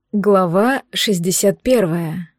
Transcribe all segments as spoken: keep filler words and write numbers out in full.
Глава шестьдесят первая.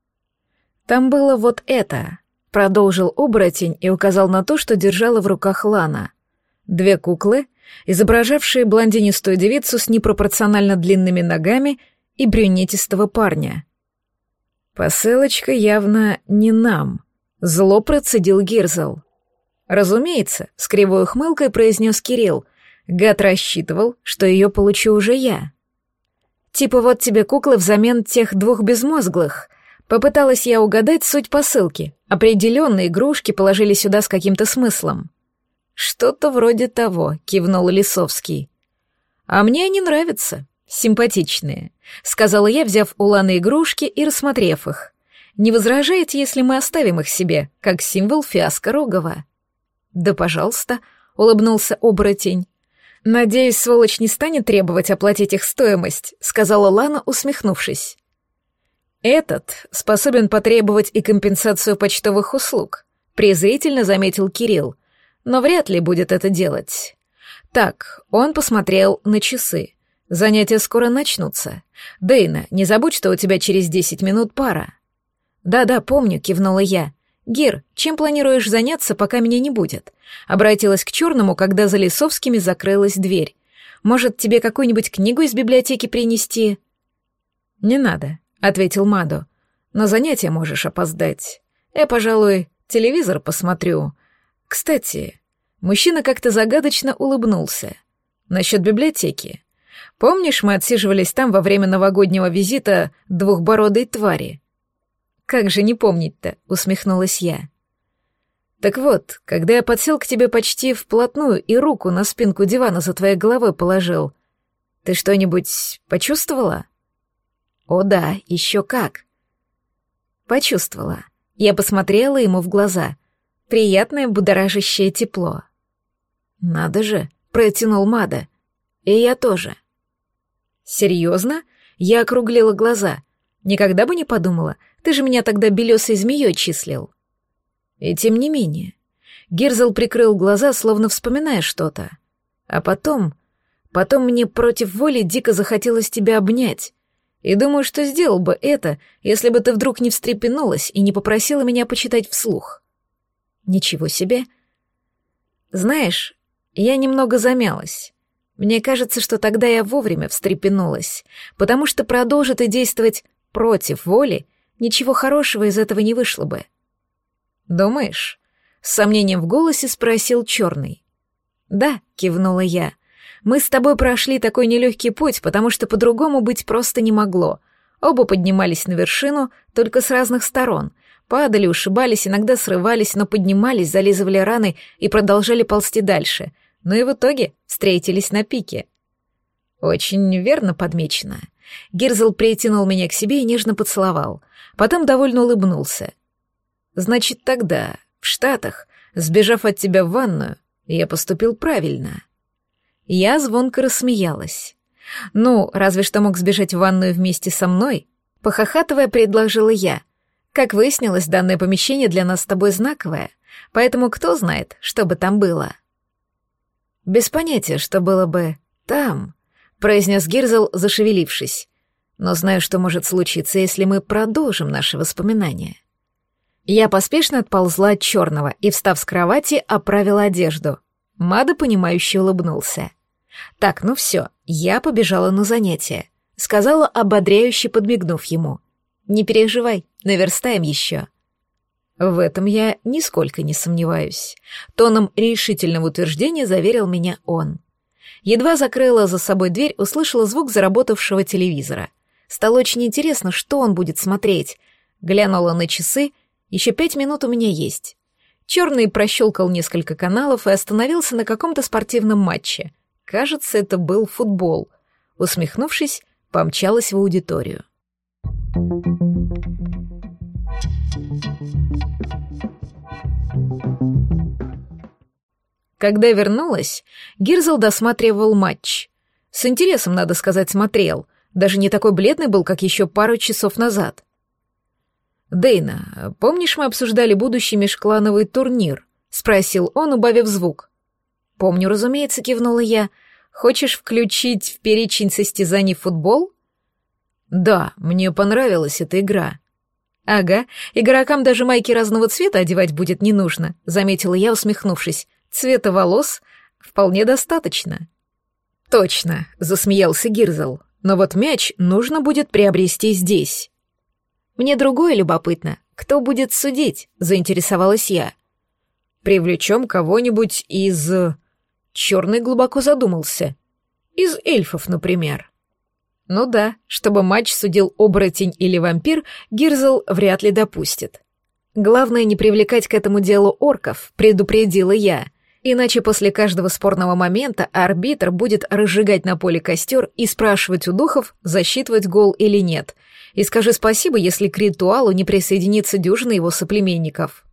«Там было вот это», — продолжил оборотень и указал на то, что держала в руках Лана. Две куклы, изображавшие блондинистую девицу с непропорционально длинными ногами и брюнетистого парня. «Посылочка явно не нам», — зло процедил Гирзл. «Разумеется», — с кривой ухмылкой произнес Кирилл. «Гад рассчитывал, что ее получу уже я». «Типа вот тебе куклы взамен тех двух безмозглых». Попыталась я угадать суть посылки. Определенные игрушки положили сюда с каким-то смыслом. «Что-то вроде того», — кивнул Лисовский. «А мне они нравятся, симпатичные», — сказала я, взяв у Ланы игрушки и рассмотрев их. «Не возражаете, если мы оставим их себе, как символ фиаско Рогова?» «Да, пожалуйста», — улыбнулся оборотень. «Надеюсь, сволочь не станет требовать оплатить их стоимость», — сказала Лана, усмехнувшись. «Этот способен потребовать и компенсацию почтовых услуг», — презрительно заметил Кирилл, «но вряд ли будет это делать». Так, он посмотрел на часы. «Занятия скоро начнутся. Дейна, не забудь, что у тебя через десять минут пара». «Да-да, помню», — кивнула я. «Гир, чем планируешь заняться, пока меня не будет?» Обратилась к черному, когда за Лисовскими закрылась дверь. «Может, тебе какую-нибудь книгу из библиотеки принести?» «Не надо», — ответил Мадо. «На занятия можешь опоздать. Я, пожалуй, телевизор посмотрю. Кстати...» Мужчина как-то загадочно улыбнулся. «Насчет библиотеки. Помнишь, мы отсиживались там во время новогоднего визита двухбородой твари?» «Как же не помнить-то?» — усмехнулась я. «Так вот, когда я подсел к тебе почти вплотную и руку на спинку дивана за твоей головой положил, ты что-нибудь почувствовала?» «О да, еще как!» «Почувствовала». Я посмотрела ему в глаза. Приятное будоражащее тепло. «Надо же!» — протянул Мада. «И я тоже». «Серьезно?» — я округлила глаза. «Никогда бы не подумала. Ты же меня тогда белесой змеей числил». И тем не менее. Гирзл прикрыл глаза, словно вспоминая что-то. А потом... Потом мне против воли дико захотелось тебя обнять. И думаю, что сделал бы это, если бы ты вдруг не встрепенулась и не попросила меня почитать вслух. Ничего себе. Знаешь, я немного замялась. Мне кажется, что тогда я вовремя встрепенулась, потому что продолжит и действовать против воли, ничего хорошего из этого не вышло бы. «Думаешь?» — с сомнением в голосе спросил Черный. «Да», — кивнула я. «Мы с тобой прошли такой нелегкий путь, потому что по-другому быть просто не могло. Оба поднимались на вершину, только с разных сторон. Падали, ушибались, иногда срывались, но поднимались, зализывали раны и продолжали ползти дальше. Ну и в итоге встретились на пике». «Очень верно подмечено». Гирзл притянул меня к себе и нежно поцеловал. Потом довольно улыбнулся. «Значит, тогда, в Штатах, сбежав от тебя в ванную, я поступил правильно». Я звонко рассмеялась. «Ну, разве что мог сбежать в ванную вместе со мной?» Похохатывая, предложила я. «Как выяснилось, данное помещение для нас с тобой знаковое, поэтому кто знает, что бы там было?» «Без понятия, что было бы там», — произнес Гирзл, зашевелившись. «Но знаю, что может случиться, если мы продолжим наши воспоминания». Я поспешно отползла от черного и, встав с кровати, оправила одежду. Мада, понимающе улыбнулся. «Так, ну все, я побежала на занятия», — сказала, ободряюще подмигнув ему. «Не переживай, наверстаем еще». В этом я нисколько не сомневаюсь. Тоном решительного утверждения заверил меня он. Едва закрыла за собой дверь, услышала звук заработавшего телевизора. Стало очень интересно, что он будет смотреть. Глянула на часы. Еще пять минут у меня есть. Черный прощелкал несколько каналов и остановился на каком-то спортивном матче. Кажется, это был футбол. Усмехнувшись, помчалась в аудиторию. Когда вернулась, Гирзл досматривал матч. С интересом, надо сказать, смотрел. Даже не такой бледный был, как еще пару часов назад. «Дейна, помнишь, мы обсуждали будущий межклановый турнир?» — спросил он, убавив звук. «Помню, разумеется», — кивнула я. «Хочешь включить в перечень состязаний футбол?» Да, мне понравилась эта игра. Ага, игрокам даже майки разного цвета одевать будет не нужно, заметила я, усмехнувшись. Цвета волос вполне достаточно. Точно, засмеялся Гирзл. Но вот мяч нужно будет приобрести здесь. Мне другое любопытно. Кто будет судить? Заинтересовалась я. Привлечем кого-нибудь из... Черный глубоко задумался. Из эльфов, например. Ну да, чтобы матч судил оборотень или вампир, Гирзл вряд ли допустит. Главное не привлекать к этому делу орков, предупредила я. Иначе после каждого спорного момента арбитр будет разжигать на поле костер и спрашивать у духов, засчитывать гол или нет. И скажи спасибо, если к ритуалу не присоединится дюжина его соплеменников.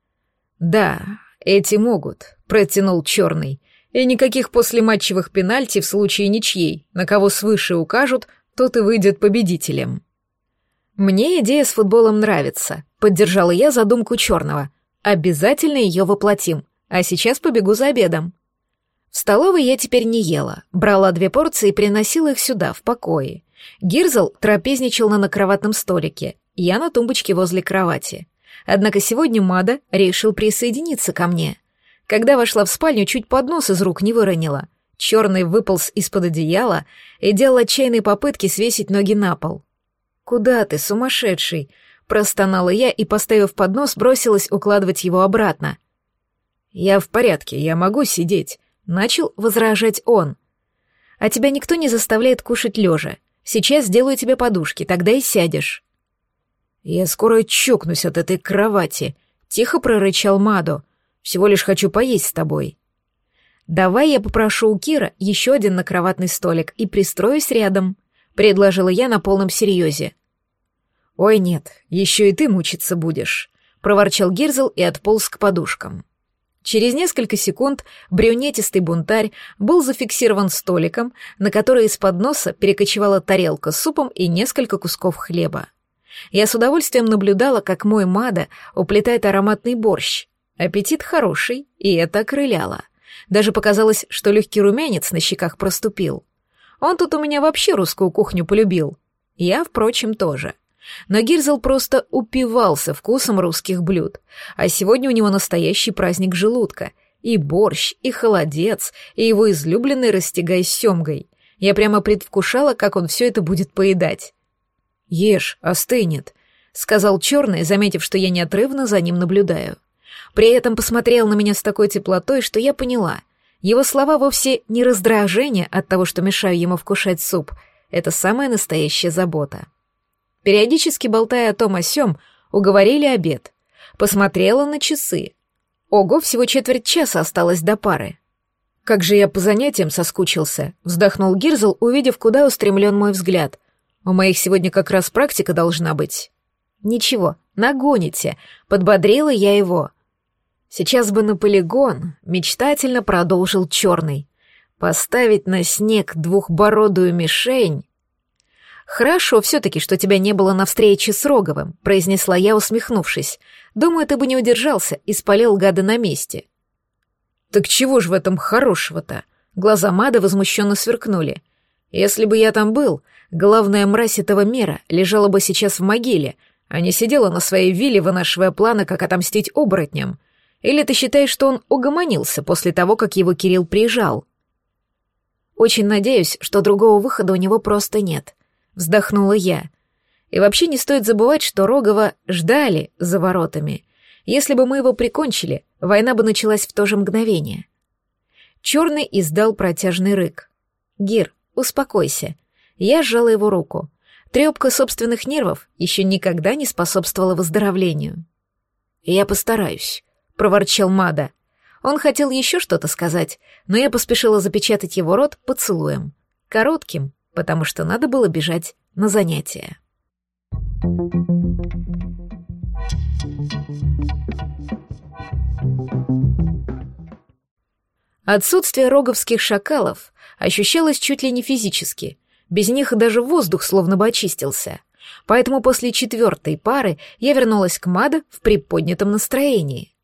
«Да, эти могут», — протянул Черный. «И никаких послематчевых пенальти в случае ничьей. На кого свыше укажут, тот и выйдет победителем». «Мне идея с футболом нравится», — поддержала я задумку Черного. «Обязательно ее воплотим. А сейчас побегу за обедом». В столовой я теперь не ела, брала две порции и приносила их сюда, в покое. Гирзл трапезничал на накроватном столике, я на тумбочке возле кровати. Однако сегодня Мада решил присоединиться ко мне. Когда вошла в спальню, чуть поднос из рук не выронила. Черный выполз из-под одеяла и делал отчаянные попытки свесить ноги на пол. «Куда ты, сумасшедший?» — простонала я и, поставив поднос, бросилась укладывать его обратно. «Я в порядке, я могу сидеть», — начал возражать он. «А тебя никто не заставляет кушать лежа. Сейчас сделаю тебе подушки, тогда и сядешь». «Я скоро чокнусь от этой кровати», — тихо прорычал Мадо. «Всего лишь хочу поесть с тобой». «Давай я попрошу у Кира еще один накроватный столик и пристроюсь рядом», — предложила я на полном серьезе. «Ой, нет, еще и ты мучиться будешь», — проворчал Гирзл и отполз к подушкам. Через несколько секунд брюнетистый бунтарь был зафиксирован столиком, на который из-под носа перекочевала тарелка с супом и несколько кусков хлеба. Я с удовольствием наблюдала, как мой Мада уплетает ароматный борщ. Аппетит хороший, и это окрыляло. Даже показалось, что легкий румянец на щеках проступил. Он тут у меня вообще русскую кухню полюбил. Я, впрочем, тоже. Но Гирзл просто упивался вкусом русских блюд, а сегодня у него настоящий праздник желудка. И борщ, и холодец, и его излюбленный растягай с семгой. Я прямо предвкушала, как он все это будет поедать. «Ешь, остынет», — сказал Черный, заметив, что я неотрывно за ним наблюдаю. При этом посмотрел на меня с такой теплотой, что я поняла. Его слова вовсе не раздражение от того, что мешаю ему вкушать суп. Это самая настоящая забота. Периодически, болтая о том о сём, уговорили обед. Посмотрела на часы. Ого, всего четверть часа осталось до пары. «Как же я по занятиям соскучился», — вздохнул Гирзл, увидев, куда устремлен мой взгляд. «У моих сегодня как раз практика должна быть». «Ничего, нагоните», — подбодрила я его. «Сейчас бы на полигон», — мечтательно продолжил Черный. «Поставить на снег двухбородую мишень». «Хорошо все-таки, что тебя не было на встрече с Роговым», — произнесла я, усмехнувшись. «Думаю, ты бы не удержался и спалил гада на месте». «Так чего ж в этом хорошего-то?» Глаза Мады возмущенно сверкнули. «Если бы я там был, главная мразь этого мира лежала бы сейчас в могиле, а не сидела на своей вилле, вынашивая планы, как отомстить оборотням. Или ты считаешь, что он угомонился после того, как его Кирилл прижал?» «Очень надеюсь, что другого выхода у него просто нет», — вздохнула я. «И вообще не стоит забывать, что Рогова ждали за воротами. Если бы мы его прикончили, война бы началась в то же мгновение». Черный издал протяжный рык. «Гир, успокойся». Я сжала его руку. Трепка собственных нервов еще никогда не способствовала выздоровлению. «Я постараюсь», — проворчал Мада. Он хотел еще что-то сказать, но я поспешила запечатать его рот поцелуем. Коротким, потому что надо было бежать на занятия. Отсутствие роговских шакалов ощущалось чуть ли не физически. Без них даже воздух словно бы очистился. Поэтому после четвертой пары я вернулась к Мадо в приподнятом настроении.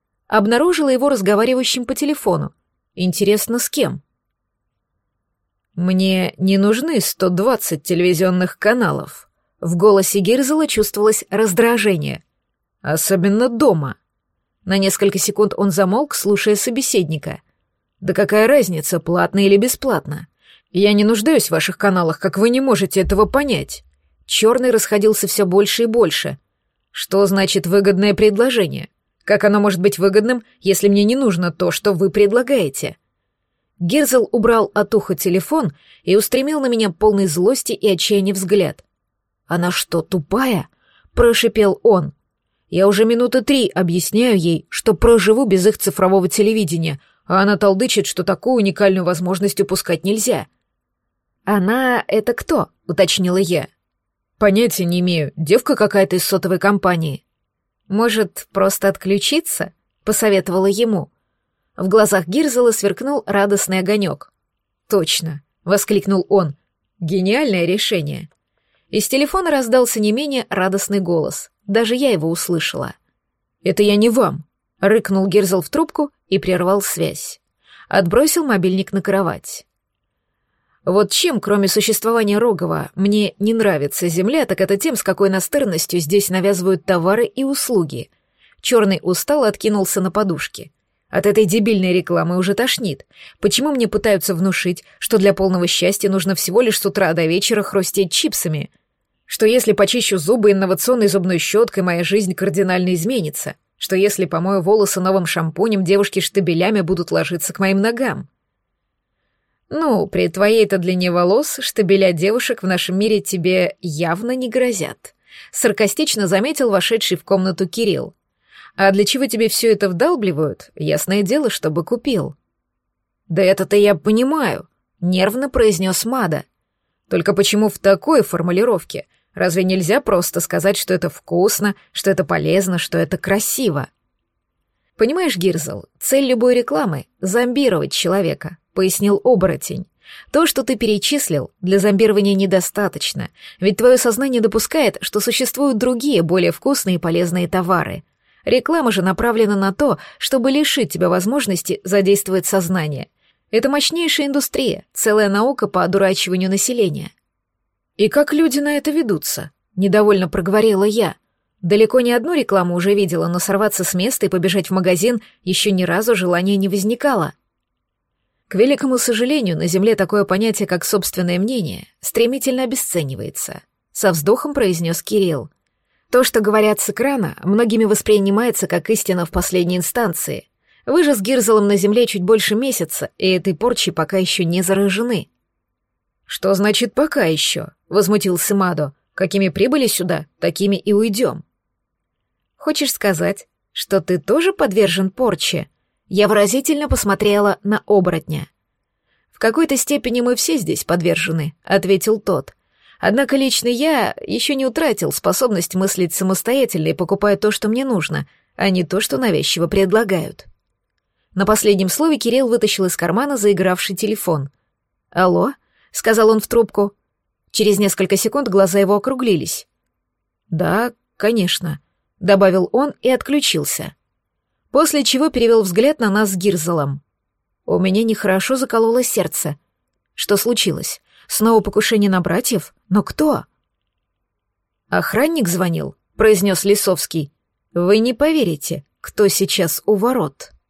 Обнаружила его разговаривающим по телефону. Интересно, с кем? Мне не нужны сто двадцать телевизионных каналов. В голосе Гирзела чувствовалось раздражение. Особенно дома. На несколько секунд он замолк, слушая собеседника. Да какая разница, платно или бесплатно? Я не нуждаюсь в ваших каналах, как вы не можете этого понять. Черный расходился все больше и больше. Что значит выгодное предложение? Как оно может быть выгодным, если мне не нужно то, что вы предлагаете? Гирзел убрал от уха телефон и устремил на меня полный злости и отчаяния взгляд. «Она что, тупая?» — прошипел он. «Я уже минуты три объясняю ей, что проживу без их цифрового телевидения, а она толдычит, что такую уникальную возможность упускать нельзя». «Она — это кто?» — уточнила я. «Понятия не имею, девка какая-то из сотовой компании». «Может, просто отключиться?» — посоветовала ему. В глазах Гирзела сверкнул радостный огонек. «Точно!» — воскликнул он. «Гениальное решение!» Из телефона раздался не менее радостный голос. Даже я его услышала. «Это я не вам!» — рыкнул Гирзел в трубку и прервал связь. Отбросил мобильник на кровать. Вот чем, кроме существования Рогова, мне не нравится Земля, так это тем, с какой настырностью здесь навязывают товары и услуги. Черный устал откинулся на подушке. От этой дебильной рекламы уже тошнит. Почему мне пытаются внушить, что для полного счастья нужно всего лишь с утра до вечера хрустеть чипсами? Что если почищу зубы инновационной зубной щеткой, моя жизнь кардинально изменится? Что если помою волосы новым шампунем, девушки штабелями будут ложиться к моим ногам? Ну, при твоей-то длине волос штабеля девушек в нашем мире тебе явно не грозят. Саркастично заметил вошедший в комнату Кирилл. А для чего тебе все это вдалбливают? Ясное дело, чтобы купил. Да это-то я понимаю, нервно произнес Мада. Только почему в такой формулировке? Разве нельзя просто сказать, что это вкусно, что это полезно, что это красиво? Понимаешь, Гирзел, цель любой рекламы — зомбировать человека, пояснил оборотень. То, что ты перечислил, для зомбирования недостаточно, ведь твое сознание допускает, что существуют другие, более вкусные и полезные товары. Реклама же направлена на то, чтобы лишить тебя возможности задействовать сознание. Это мощнейшая индустрия, целая наука по одурачиванию населения. «И как люди на это ведутся?» — недовольно проговорила я. Далеко не одну рекламу уже видела, но сорваться с места и побежать в магазин еще ни разу желания не возникало. К великому сожалению, на Земле такое понятие, как собственное мнение, стремительно обесценивается, со вздохом произнес Кирилл. То, что говорят с экрана, многими воспринимается как истина в последней инстанции. Вы же с Гирзелом на Земле чуть больше месяца, и этой порчей пока еще не заражены. «Что значит «пока еще»?» — возмутился Мадо. «Какими прибыли сюда, такими и уйдем». «Хочешь сказать, что ты тоже подвержен порче?» Я выразительно посмотрела на оборотня. «В какой-то степени мы все здесь подвержены», — ответил тот. «Однако лично я еще не утратил способность мыслить самостоятельно и покупаю то, что мне нужно, а не то, что навязчиво предлагают». На последнем слове Кирилл вытащил из кармана заигравший телефон. «Алло?» — сказал он в трубку. Через несколько секунд глаза его округлились. «Да, конечно», — добавил он и отключился. После чего перевел взгляд на нас с Гирзелом. У меня нехорошо закололо сердце. Что случилось? Снова покушение на братьев? Но кто? «Охранник звонил», — произнес Лисовский. «Вы не поверите, кто сейчас у ворот».